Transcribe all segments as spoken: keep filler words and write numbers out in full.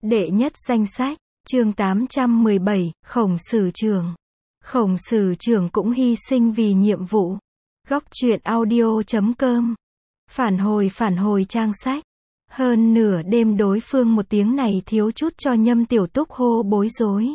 Đệ nhất danh sách, chương tám trăm mười bảy, Khổng Sử Trưởng. Khổng Sử Trưởng cũng hy sinh vì nhiệm vụ. Góc truyện audio chấm com. Phản hồi phản hồi trang sách. Hơn nửa đêm đối phương một tiếng này thiếu chút cho Nhâm Tiểu Túc hô bối rối.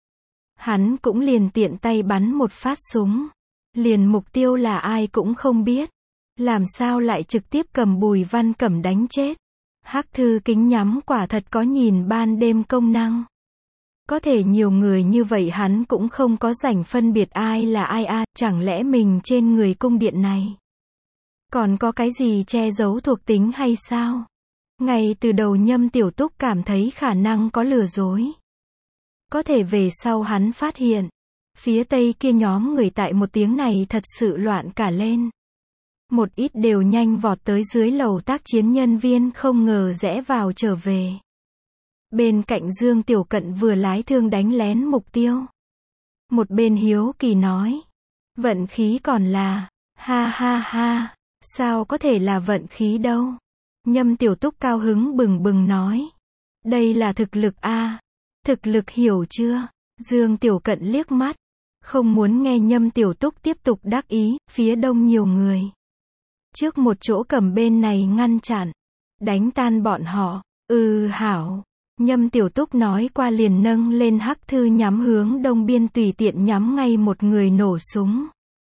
Hắn cũng liền tiện tay bắn một phát súng. Liền mục tiêu là ai cũng không biết. Làm sao lại trực tiếp cầm Bùi Văn Cẩm đánh chết. Hắc thư kính nhắm quả thật có nhìn ban đêm công năng. Có thể nhiều người như vậy hắn cũng không có rảnh phân biệt ai là ai a, à, chẳng lẽ mình trên người cung điện này còn có cái gì che giấu thuộc tính hay sao? Ngay từ đầu Nhâm Tiểu Túc cảm thấy khả năng có lừa dối. Có thể về sau hắn phát hiện, phía tây kia nhóm người tại một tiếng này thật sự loạn cả lên. Một ít đều nhanh vọt tới dưới lầu tác chiến nhân viên không ngờ rẽ vào trở về. Bên cạnh Dương Tiểu Cận vừa lái thương đánh lén mục tiêu. Một bên hiếu kỳ nói. Vận khí còn là, ha ha ha, sao có thể là vận khí đâu. Nhâm Tiểu Túc cao hứng bừng bừng nói. Đây là thực lực a, thực lực hiểu chưa? Dương Tiểu Cận liếc mắt. Không muốn nghe Nhâm Tiểu Túc tiếp tục đắc ý, phía đông nhiều người. Trước một chỗ cầm bên này ngăn chặn. Đánh tan bọn họ. Ừ hảo. Nhâm Tiểu Túc nói qua liền nâng lên hắc thư nhắm hướng đông biên tùy tiện nhắm ngay một người nổ súng.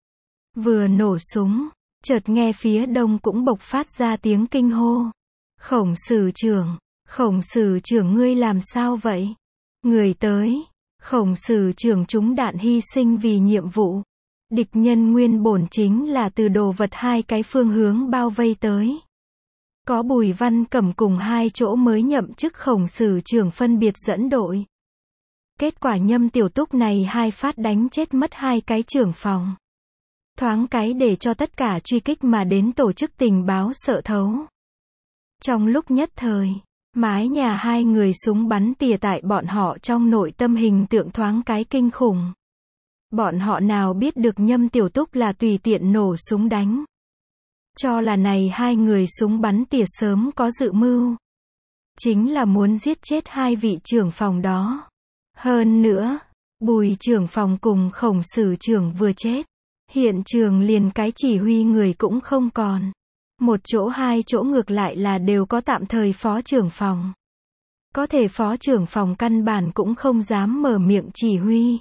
Vừa nổ súng, chợt nghe phía đông cũng bộc phát ra tiếng kinh hô. Khổng Sử Trưởng, Khổng Sử Trưởng ngươi làm sao vậy? Người tới, Khổng Sử Trưởng trúng đạn hy sinh vì nhiệm vụ. Địch nhân nguyên bổn chính là từ đồ vật hai cái phương hướng bao vây tới. Có Bùi Văn Cẩm cùng hai chỗ mới nhậm chức Khổng Sử Trưởng phân biệt dẫn đội. Kết quả Nhâm Tiểu Túc này hai phát đánh chết mất hai cái trưởng phòng. Thoáng cái để cho tất cả truy kích mà đến tổ chức tình báo sợ thấu. Trong lúc nhất thời, mái nhà hai người súng bắn tỉa tại bọn họ trong nội tâm hình tượng thoáng cái kinh khủng. Bọn họ nào biết được Nhâm Tiểu Túc là tùy tiện nổ súng đánh. Cho là này hai người súng bắn tỉa sớm có dự mưu. Chính là muốn giết chết hai vị trưởng phòng đó. Hơn nữa, Bùi trưởng phòng cùng Khổng Sử Trưởng vừa chết. Hiện trường liền cái chỉ huy người cũng không còn. Một chỗ hai chỗ ngược lại là đều có tạm thời phó trưởng phòng. Có thể phó trưởng phòng căn bản cũng không dám mở miệng chỉ huy.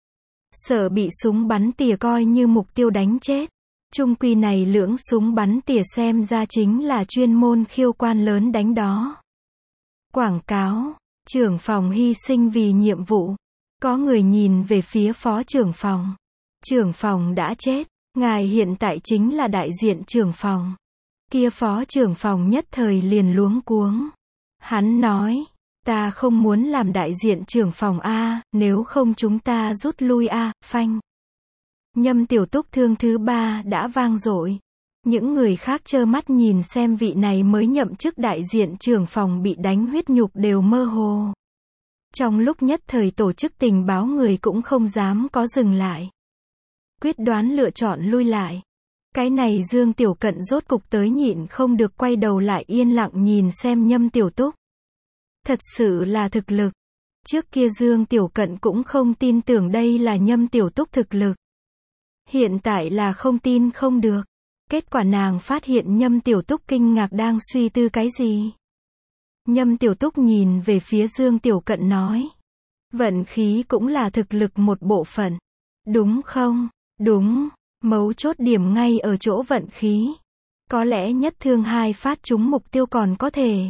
Sợ bị súng bắn tỉa coi như mục tiêu đánh chết. Trung quy này lưỡng súng bắn tỉa xem ra chính là chuyên môn khiêu quan lớn đánh đó. Quảng cáo, trưởng phòng hy sinh vì nhiệm vụ. Có người nhìn về phía phó trưởng phòng. Trưởng phòng đã chết, ngài hiện tại chính là đại diện trưởng phòng. Kia phó trưởng phòng nhất thời liền luống cuống. Hắn nói, ta không muốn làm đại diện trưởng phòng a, nếu không chúng ta rút lui a, phanh. Nhâm Tiểu Túc thương thứ ba đã vang dội. Những người khác trơ mắt nhìn xem vị này mới nhậm chức đại diện trưởng phòng bị đánh huyết nhục đều mơ hồ. Trong lúc nhất thời tổ chức tình báo người cũng không dám có dừng lại. Quyết đoán lựa chọn lui lại. Cái này Dương Tiểu Cận rốt cục tới nhịn không được quay đầu lại yên lặng nhìn xem Nhâm Tiểu Túc. Thật sự là thực lực. Trước kia Dương Tiểu Cận cũng không tin tưởng đây là Nhâm Tiểu Túc thực lực. Hiện tại là không tin không được. Kết quả nàng phát hiện Nhâm Tiểu Túc kinh ngạc đang suy tư cái gì. Nhâm Tiểu Túc nhìn về phía Dương Tiểu Cận nói. Vận khí cũng là thực lực một bộ phận. Đúng không? Đúng. Mấu chốt điểm ngay ở chỗ vận khí. Có lẽ nhất thương hai phát trúng mục tiêu còn có thể.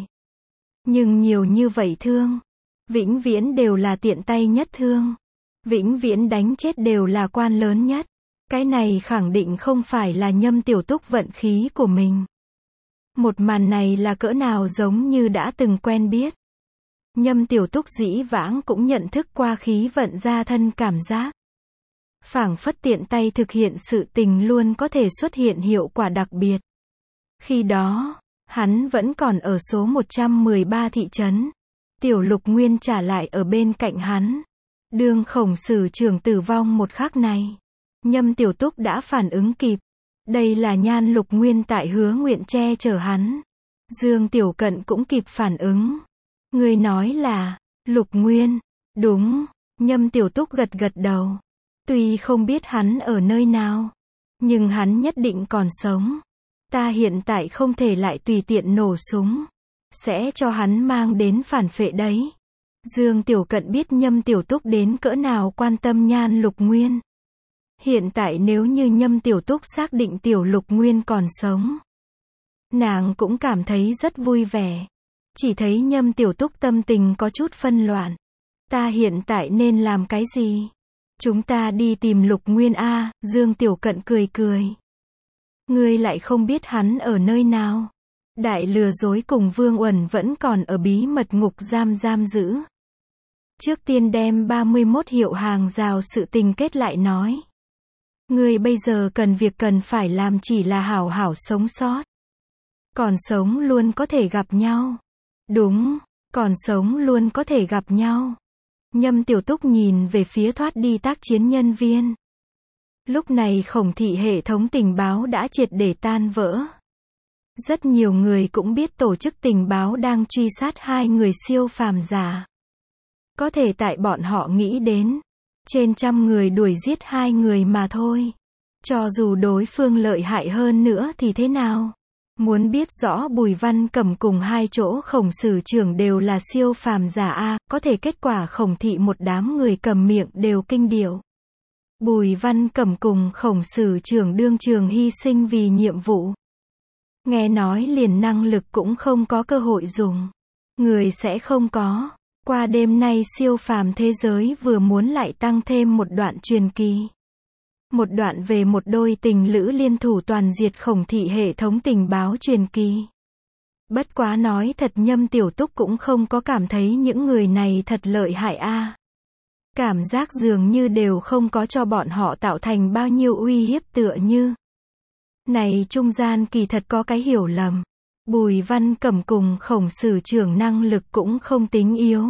Nhưng nhiều như vậy thương. Vĩnh viễn đều là tiện tay nhất thương. Vĩnh viễn đánh chết đều là quan lớn nhất. Cái này khẳng định không phải là Nhâm Tiểu Túc vận khí của mình. Một màn này là cỡ nào giống như đã từng quen biết. Nhâm Tiểu Túc dĩ vãng cũng nhận thức qua khí vận ra thân cảm giác. Phảng phất tiện tay thực hiện sự tình luôn có thể xuất hiện hiệu quả đặc biệt. Khi đó, hắn vẫn còn ở số một trăm mười ba thị trấn. Tiểu Lục Nguyên trả lại ở bên cạnh hắn. Đương Khổng Sử Trưởng tử vong một khắc này. Nhâm Tiểu Túc đã phản ứng kịp. Đây là Nhan Lục Nguyên tại hứa nguyện che chở hắn. Dương Tiểu Cận cũng kịp phản ứng. Người nói là, Lục Nguyên. Đúng. Nhâm Tiểu Túc gật gật đầu. Tuy không biết hắn ở nơi nào, nhưng hắn nhất định còn sống. Ta hiện tại không thể lại tùy tiện nổ súng. Sẽ cho hắn mang đến phản phệ đấy. Dương Tiểu Cận biết Nhâm Tiểu Túc đến cỡ nào quan tâm Nhan Lục Nguyên. Hiện tại nếu như Nhâm Tiểu Túc xác định Tiểu Lục Nguyên còn sống, nàng cũng cảm thấy rất vui vẻ. Chỉ thấy Nhâm Tiểu Túc tâm tình có chút phân loạn. Ta hiện tại nên làm cái gì? Chúng ta đi tìm Lục Nguyên a, Dương Tiểu Cận cười cười. Ngươi lại không biết hắn ở nơi nào. Đại lừa dối cùng Vương Uẩn vẫn còn ở bí mật ngục giam giam giữ. Trước tiên đem ba mươi mốt hiệu hàng rào sự tình kết lại nói. Ngươi bây giờ cần việc cần phải làm chỉ là hảo hảo sống sót. Còn sống luôn có thể gặp nhau. Đúng, còn sống luôn có thể gặp nhau. Nhâm Tiểu Túc nhìn về phía thoát đi tác chiến nhân viên. Lúc này Khổng thị hệ thống tình báo đã triệt để tan vỡ. Rất nhiều người cũng biết tổ chức tình báo đang truy sát hai người siêu phàm giả. Có thể tại bọn họ nghĩ đến, trên trăm người đuổi giết hai người mà thôi. Cho dù đối phương lợi hại hơn nữa thì thế nào? Muốn biết rõ Bùi Văn Cẩm cùng hai chỗ Khổng sử trưởng đều là siêu phàm giả a, có thể kết quả Khổng thị một đám người cầm miệng đều kinh điệu. Bùi Văn Cẩm cùng Khổng sử trưởng đương trường hy sinh vì nhiệm vụ. Nghe nói liền năng lực cũng không có cơ hội dùng. Người sẽ không có. Qua đêm nay siêu phàm thế giới vừa muốn lại tăng thêm một đoạn truyền kỳ. Một đoạn về một đôi tình lữ liên thủ toàn diệt Khổng thị hệ thống tình báo truyền kỳ. Bất quá nói thật Nhâm Tiểu Túc cũng không có cảm thấy những người này thật lợi hại a. Cảm giác dường như đều không có cho bọn họ tạo thành bao nhiêu uy hiếp tựa như. Này trung gian kỳ thật có cái hiểu lầm. Bùi Văn Cẩm cùng Khổng sử trưởng năng lực cũng không tính yếu.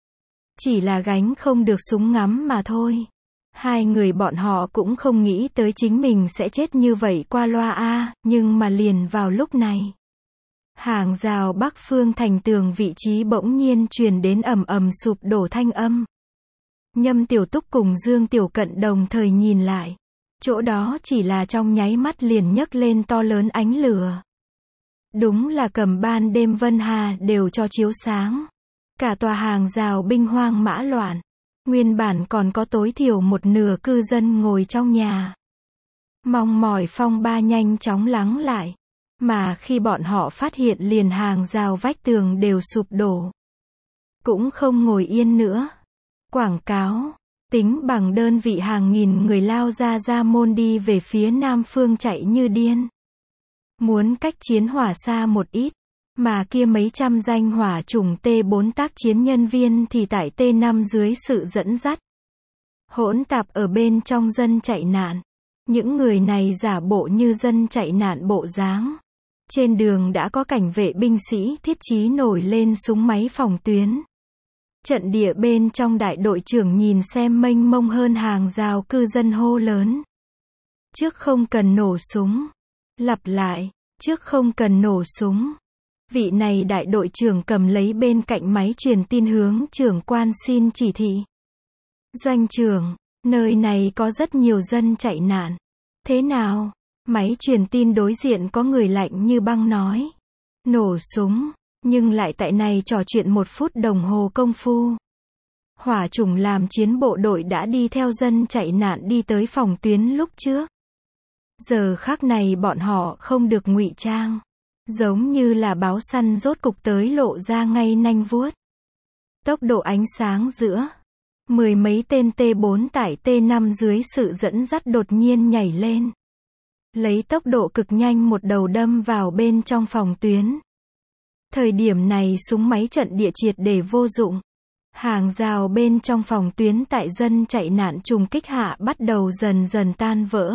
Chỉ là gánh không được súng ngắm mà thôi. Hai người bọn họ cũng không nghĩ tới chính mình sẽ chết như vậy qua loa a, nhưng mà liền vào lúc này. Hàng rào Bắc Phương thành tường vị trí bỗng nhiên truyền đến ầm ầm sụp đổ thanh âm. Nhâm Tiểu Túc cùng Dương Tiểu Cận đồng thời nhìn lại. Chỗ đó chỉ là trong nháy mắt liền nhấc lên to lớn ánh lửa. Đúng là cầm ban đêm Vân Hà đều cho chiếu sáng. Cả tòa hàng rào binh hoang mã loạn. Nguyên bản còn có tối thiểu một nửa cư dân ngồi trong nhà. Mong mỏi phong ba nhanh chóng lắng lại. Mà khi bọn họ phát hiện liền hàng rào vách tường đều sụp đổ. Cũng không ngồi yên nữa. Quảng cáo. Tính bằng đơn vị hàng nghìn người lao ra ra môn đi về phía nam phương chạy như điên. Muốn cách chiến hỏa xa một ít. Mà kia mấy trăm danh hỏa chủng T bốn tác chiến nhân viên thì tại T năm dưới sự dẫn dắt. Hỗn tạp ở bên trong dân chạy nạn. Những người này giả bộ như dân chạy nạn bộ dáng. Trên đường đã có cảnh vệ binh sĩ thiết chí nổi lên súng máy phòng tuyến. Trận địa bên trong đại đội trưởng nhìn xem mênh mông hơn hàng rào cư dân hô lớn. Trước không cần nổ súng. Lặp lại, trước không cần nổ súng. Vị này đại đội trưởng cầm lấy bên cạnh máy truyền tin hướng trưởng quan xin chỉ thị. Doanh trưởng, nơi này có rất nhiều dân chạy nạn. Thế nào? Máy truyền tin đối diện có người lạnh như băng nói. Nổ súng, nhưng lại tại này trò chuyện một phút đồng hồ công phu. Hỏa chủng làm chiến bộ đội đã đi theo dân chạy nạn đi tới phòng tuyến lúc trước. Giờ khắc này bọn họ không được ngụy trang. Giống như là báo săn rốt cục tới lộ ra ngay nanh vuốt. Tốc độ ánh sáng giữa. Mười mấy tên T bốn tại T năm dưới sự dẫn dắt đột nhiên nhảy lên. Lấy tốc độ cực nhanh một đầu đâm vào bên trong phòng tuyến. Thời điểm này súng máy trận địa triệt để vô dụng. Hàng rào bên trong phòng tuyến tại dân chạy nạn trùng kích hạ bắt đầu dần dần tan vỡ.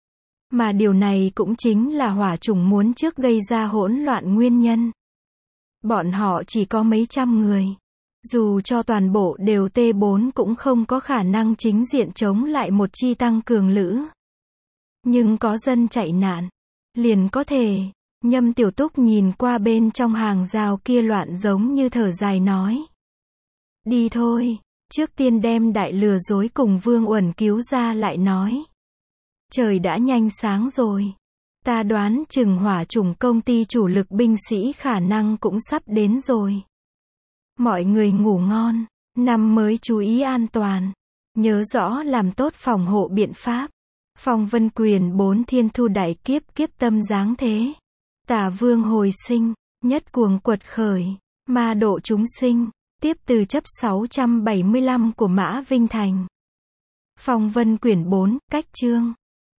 Mà điều này cũng chính là hỏa chủng muốn trước gây ra hỗn loạn nguyên nhân. Bọn họ chỉ có mấy trăm người. Dù cho toàn bộ đều T bốn cũng không có khả năng chính diện chống lại một chi tăng cường lữ. Nhưng có dân chạy nạn. Liền có thể. Nhâm Tiểu Túc nhìn qua bên trong hàng rào kia loạn giống như thở dài nói. Đi thôi. Trước tiên đem đại lừa dối cùng Vương Uẩn cứu ra lại nói. Trời đã nhanh sáng rồi. Ta đoán chừng hỏa chủng công ty chủ lực binh sĩ khả năng cũng sắp đến rồi. Mọi người ngủ ngon. Năm mới chú ý an toàn. Nhớ rõ làm tốt phòng hộ biện pháp. Phong vân quyền bốn thiên thu đại kiếp kiếp tâm giáng thế. Tả vương hồi sinh. Nhất cuồng quật khởi. Ma độ chúng sinh. Tiếp từ chấp sáu trăm bảy mươi lăm của Mã Vinh Thành. Phong vân quyển bốn, cách chương.